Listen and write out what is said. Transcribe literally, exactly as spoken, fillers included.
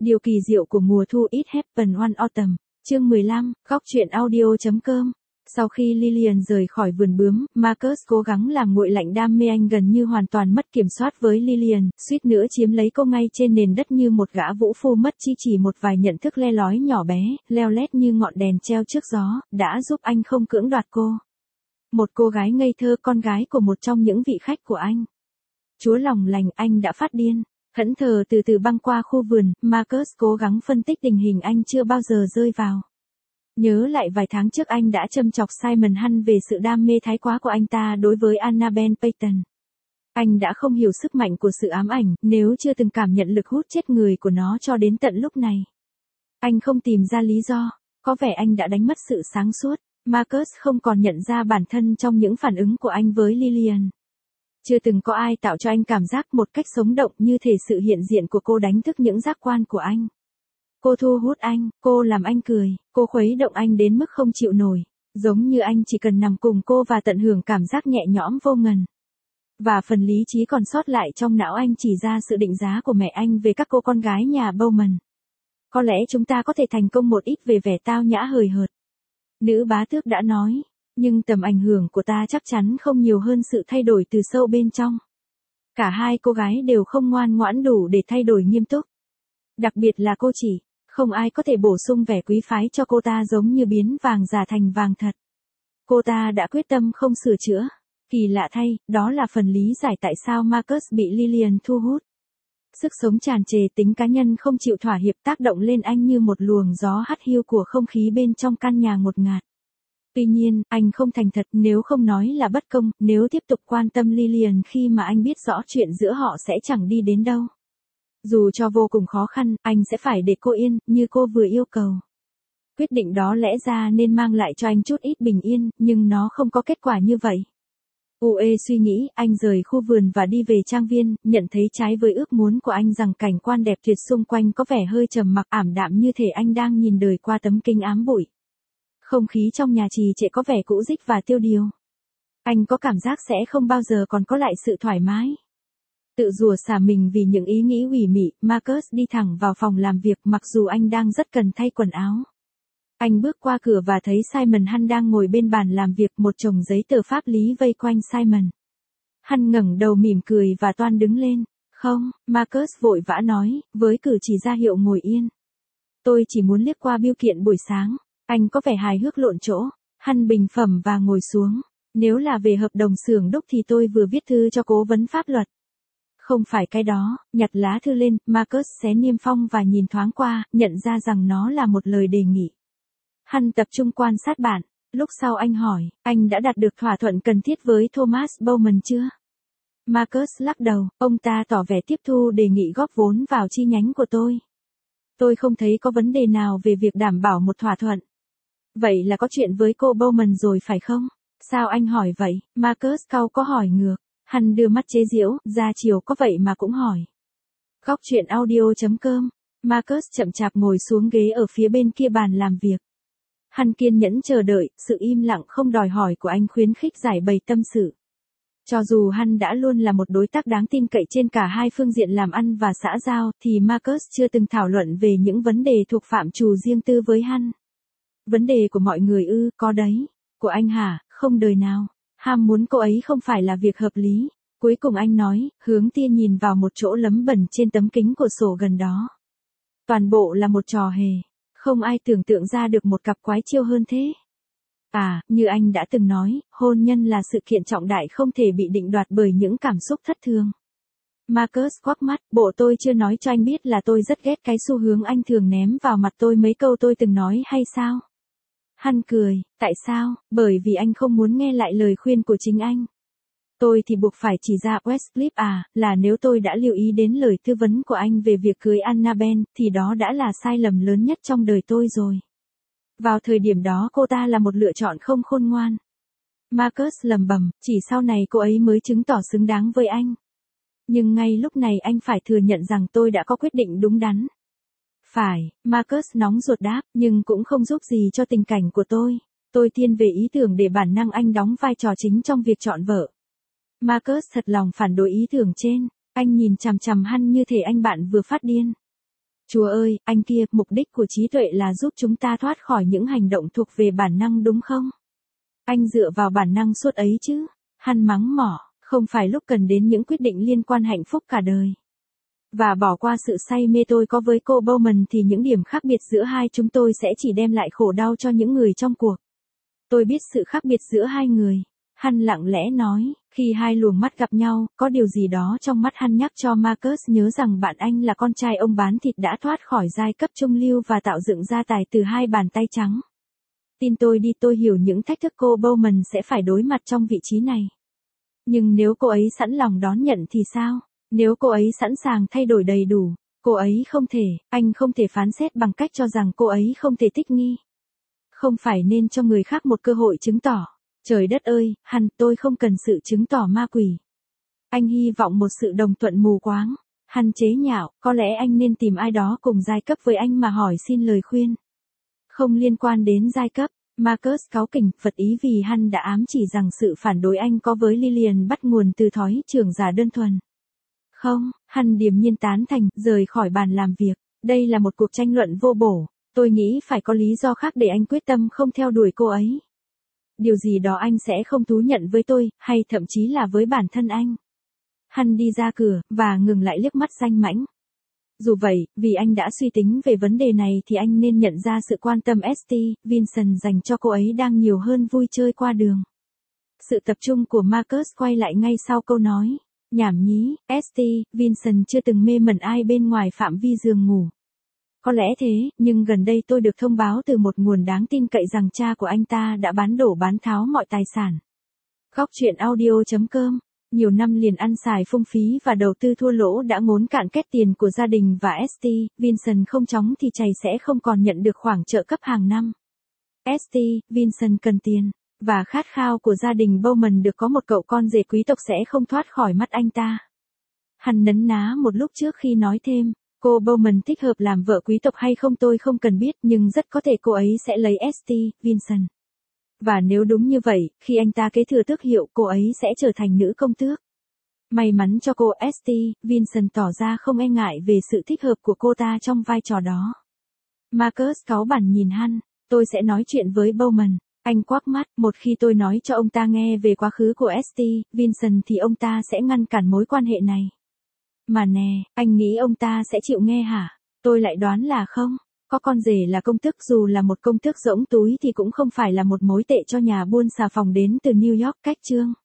Điều kỳ diệu của mùa thu It Happened One Autumn, chương mười lăm, góc truyện audio.com. Sau khi Lillian rời khỏi vườn bướm, Marcus cố gắng làm nguội lạnh đam mê anh gần như hoàn toàn mất kiểm soát với Lillian, suýt nữa chiếm lấy cô ngay trên nền đất như một gã vũ phu mất chi chỉ một vài nhận thức le lói nhỏ bé, leo lét như ngọn đèn treo trước gió, đã giúp anh không cưỡng đoạt cô. Một cô gái ngây thơ, con gái của một trong những vị khách của anh. Chúa lòng lành, anh đã phát điên. Thẫn thờ từ từ băng qua khu vườn, Marcus cố gắng phân tích tình hình anh chưa bao giờ rơi vào. Nhớ lại vài tháng trước anh đã châm chọc Simon Hunt về sự đam mê thái quá của anh ta đối với Annabelle Payton. Anh đã không hiểu sức mạnh của sự ám ảnh, nếu chưa từng cảm nhận lực hút chết người của nó cho đến tận lúc này. Anh không tìm ra lý do, có vẻ anh đã đánh mất sự sáng suốt. Marcus không còn nhận ra bản thân trong những phản ứng của anh với Lillian. Chưa từng có ai tạo cho anh cảm giác một cách sống động như thể sự hiện diện của cô đánh thức những giác quan của anh. Cô thu hút anh, cô làm anh cười, cô khuấy động anh đến mức không chịu nổi, giống như anh chỉ cần nằm cùng cô và tận hưởng cảm giác nhẹ nhõm vô ngần. Và phần lý trí còn sót lại trong não anh chỉ ra sự định giá của mẹ anh về các cô con gái nhà Bowman. Có lẽ chúng ta có thể thành công một ít về vẻ tao nhã hời hợt. Nữ bá tước đã nói. Nhưng tầm ảnh hưởng của ta chắc chắn không nhiều hơn sự thay đổi từ sâu bên trong. Cả hai cô gái đều không ngoan ngoãn đủ để thay đổi nghiêm túc. Đặc biệt là cô chỉ, không ai có thể bổ sung vẻ quý phái cho cô ta giống như biến vàng giả thành vàng thật. Cô ta đã quyết tâm không sửa chữa. Kỳ lạ thay, đó là phần lý giải tại sao Marcus bị Lillian thu hút. Sức sống tràn trề, tính cá nhân không chịu thỏa hiệp tác động lên anh như một luồng gió hắt hiu của không khí bên trong căn nhà ngột ngạt. Tuy nhiên, anh không thành thật, nếu không nói là bất công, nếu tiếp tục quan tâm Lillian khi mà anh biết rõ chuyện giữa họ sẽ chẳng đi đến đâu. Dù cho vô cùng khó khăn, anh sẽ phải để cô yên, như cô vừa yêu cầu. Quyết định đó lẽ ra nên mang lại cho anh chút ít bình yên, nhưng nó không có kết quả như vậy. Ue suy nghĩ, anh rời khu vườn và đi về trang viên, nhận thấy trái với ước muốn của anh rằng cảnh quan đẹp tuyệt xung quanh có vẻ hơi trầm mặc ảm đạm như thể anh đang nhìn đời qua tấm kính ám bụi. Không khí trong nhà trì trệ có vẻ cũ rích và tiêu điều. Anh có cảm giác sẽ không bao giờ còn có lại sự thoải mái. Tự rủa xả mình vì những ý nghĩ ủy mị, Marcus đi thẳng vào phòng làm việc mặc dù anh đang rất cần thay quần áo. Anh bước qua cửa và thấy Simon Hunt đang ngồi bên bàn làm việc, một chồng giấy tờ pháp lý vây quanh Simon. Hunt ngẩng đầu mỉm cười và toan đứng lên. Không, Marcus vội vã nói, với cử chỉ ra hiệu ngồi yên. Tôi chỉ muốn liếc qua bưu kiện buổi sáng. Anh có vẻ hài hước lộn chỗ. Hunt bình phẩm và ngồi xuống. Nếu là về hợp đồng xưởng đúc thì tôi vừa viết thư cho cố vấn pháp luật. Không phải cái đó. Nhặt lá thư lên, Marcus xé niêm phong và nhìn thoáng qua, nhận ra rằng nó là một lời đề nghị. Hunt tập trung quan sát bạn. Lúc sau anh hỏi, anh đã đạt được thỏa thuận cần thiết với Thomas Bowman chưa? Marcus lắc đầu, ông ta tỏ vẻ tiếp thu đề nghị góp vốn vào chi nhánh của tôi. Tôi không thấy có vấn đề nào về việc đảm bảo một thỏa thuận. Vậy là có chuyện với cô Bowman rồi phải không? Sao anh hỏi vậy? Marcus cau có hỏi ngược. Hunt đưa mắt chế giễu, ra chiều có vậy mà cũng hỏi. Góc truyện audio.com. Marcus chậm chạp ngồi xuống ghế ở phía bên kia bàn làm việc. Hunt kiên nhẫn chờ đợi, sự im lặng không đòi hỏi của anh khuyến khích giải bày tâm sự. Cho dù Hunt đã luôn là một đối tác đáng tin cậy trên cả hai phương diện làm ăn và xã giao, thì Marcus chưa từng thảo luận về những vấn đề thuộc phạm trù riêng tư với Hunt. Vấn đề của mọi người ư, có đấy. Của anh hả, không đời nào. Ham muốn cô ấy không phải là việc hợp lý. Cuối cùng anh nói, hướng tia nhìn vào một chỗ lấm bẩn trên tấm kính của sổ gần đó. Toàn bộ là một trò hề. Không ai tưởng tượng ra được một cặp quái chiêu hơn thế. À, như anh đã từng nói, hôn nhân là sự kiện trọng đại không thể bị định đoạt bởi những cảm xúc thất thường. Marcus quắc mắt, bộ tôi chưa nói cho anh biết là tôi rất ghét cái xu hướng anh thường ném vào mặt tôi mấy câu tôi từng nói hay sao? Hunt cười, tại sao? Bởi vì anh không muốn nghe lại lời khuyên của chính anh. Tôi thì buộc phải chỉ ra Westcliff à, là nếu tôi đã lưu ý đến lời tư vấn của anh về việc cưới Annabelle, thì đó đã là sai lầm lớn nhất trong đời tôi rồi. Vào thời điểm đó cô ta là một lựa chọn không khôn ngoan. Marcus lầm bầm, chỉ sau này cô ấy mới chứng tỏ xứng đáng với anh. Nhưng ngay lúc này anh phải thừa nhận rằng tôi đã có quyết định đúng đắn. Phải, Marcus nóng ruột đáp, nhưng cũng không giúp gì cho tình cảnh của tôi. Tôi thiên về ý tưởng để bản năng anh đóng vai trò chính trong việc chọn vợ. Marcus thật lòng phản đối ý tưởng trên. Anh nhìn chằm chằm Hunt như thể anh bạn vừa phát điên. Chúa ơi, anh kia, mục đích của trí tuệ là giúp chúng ta thoát khỏi những hành động thuộc về bản năng đúng không? Anh dựa vào bản năng suốt ấy chứ. Hắn mắng mỏ, không phải lúc cần đến những quyết định liên quan hạnh phúc cả đời. Và bỏ qua sự say mê tôi có với cô Bowman thì những điểm khác biệt giữa hai chúng tôi sẽ chỉ đem lại khổ đau cho những người trong cuộc. Tôi biết sự khác biệt giữa hai người. Hắn lặng lẽ nói, khi hai luồng mắt gặp nhau, có điều gì đó trong mắt hắn nhắc cho Marcus nhớ rằng bạn anh là con trai ông bán thịt đã thoát khỏi giai cấp trung lưu và tạo dựng gia tài từ hai bàn tay trắng. Tin tôi đi, tôi hiểu những thách thức cô Bowman sẽ phải đối mặt trong vị trí này. Nhưng nếu cô ấy sẵn lòng đón nhận thì sao? Nếu cô ấy sẵn sàng thay đổi đầy đủ, cô ấy không thể, anh không thể phán xét bằng cách cho rằng cô ấy không thể thích nghi. Không phải nên cho người khác một cơ hội chứng tỏ. Trời đất ơi, hắn, tôi không cần sự chứng tỏ ma quỷ. Anh hy vọng một sự đồng thuận mù quáng. Hắn chế nhạo, có lẽ anh nên tìm ai đó cùng giai cấp với anh mà hỏi xin lời khuyên. Không liên quan đến giai cấp, Marcus cáu kỉnh, phật ý vì hắn đã ám chỉ rằng sự phản đối anh có với Lillian bắt nguồn từ thói trưởng giả đơn thuần. Không, hắn điềm nhiên tán thành, rời khỏi bàn làm việc. Đây là một cuộc tranh luận vô bổ. Tôi nghĩ phải có lý do khác để anh quyết tâm không theo đuổi cô ấy. Điều gì đó anh sẽ không thú nhận với tôi, hay thậm chí là với bản thân anh. Hắn đi ra cửa, và ngừng lại liếc mắt danh mãnh. Dù vậy, vì anh đã suy tính về vấn đề này thì anh nên nhận ra sự quan tâm ét tê, Vincent dành cho cô ấy đang nhiều hơn vui chơi qua đường. Sự tập trung của Marcus quay lại ngay sau câu nói. Nhảm nhí, ét tê, Vincent chưa từng mê mẩn ai bên ngoài phạm vi giường ngủ. Có lẽ thế, nhưng gần đây tôi được thông báo từ một nguồn đáng tin cậy rằng cha của anh ta đã bán đổ bán tháo mọi tài sản. Góc truyện audio chấm com. Nhiều năm liền ăn xài phung phí và đầu tư thua lỗ đã ngốn cạn két tiền của gia đình và ét tê, Vincent không chóng thì chày sẽ không còn nhận được khoản trợ cấp hàng năm. ét tê, Vincent cần tiền, và khát khao của gia đình Bowman được có một cậu con rể quý tộc sẽ không thoát khỏi mắt anh ta. Hắn nấn ná một lúc trước khi nói thêm. Cô Bowman thích hợp làm vợ quý tộc hay không tôi không cần biết, nhưng rất có thể cô ấy sẽ lấy ét tê, Vincent. Và nếu đúng như vậy, khi anh ta kế thừa tước hiệu, cô ấy sẽ trở thành nữ công tước. May mắn cho cô, ét tê, Vincent tỏ ra không e ngại về sự thích hợp của cô ta trong vai trò đó. Marcus cáu bẳn nhìn hắn, tôi sẽ nói chuyện với Bowman. Anh quắc mắt, một khi tôi nói cho ông ta nghe về quá khứ của ét tê, Vincent thì ông ta sẽ ngăn cản mối quan hệ này. Mà nè, anh nghĩ ông ta sẽ chịu nghe hả? Tôi lại đoán là không. Có con rể là công tước, dù là một công tước rỗng túi thì cũng không phải là một mối tệ cho nhà buôn xà phòng đến từ New York cách chương.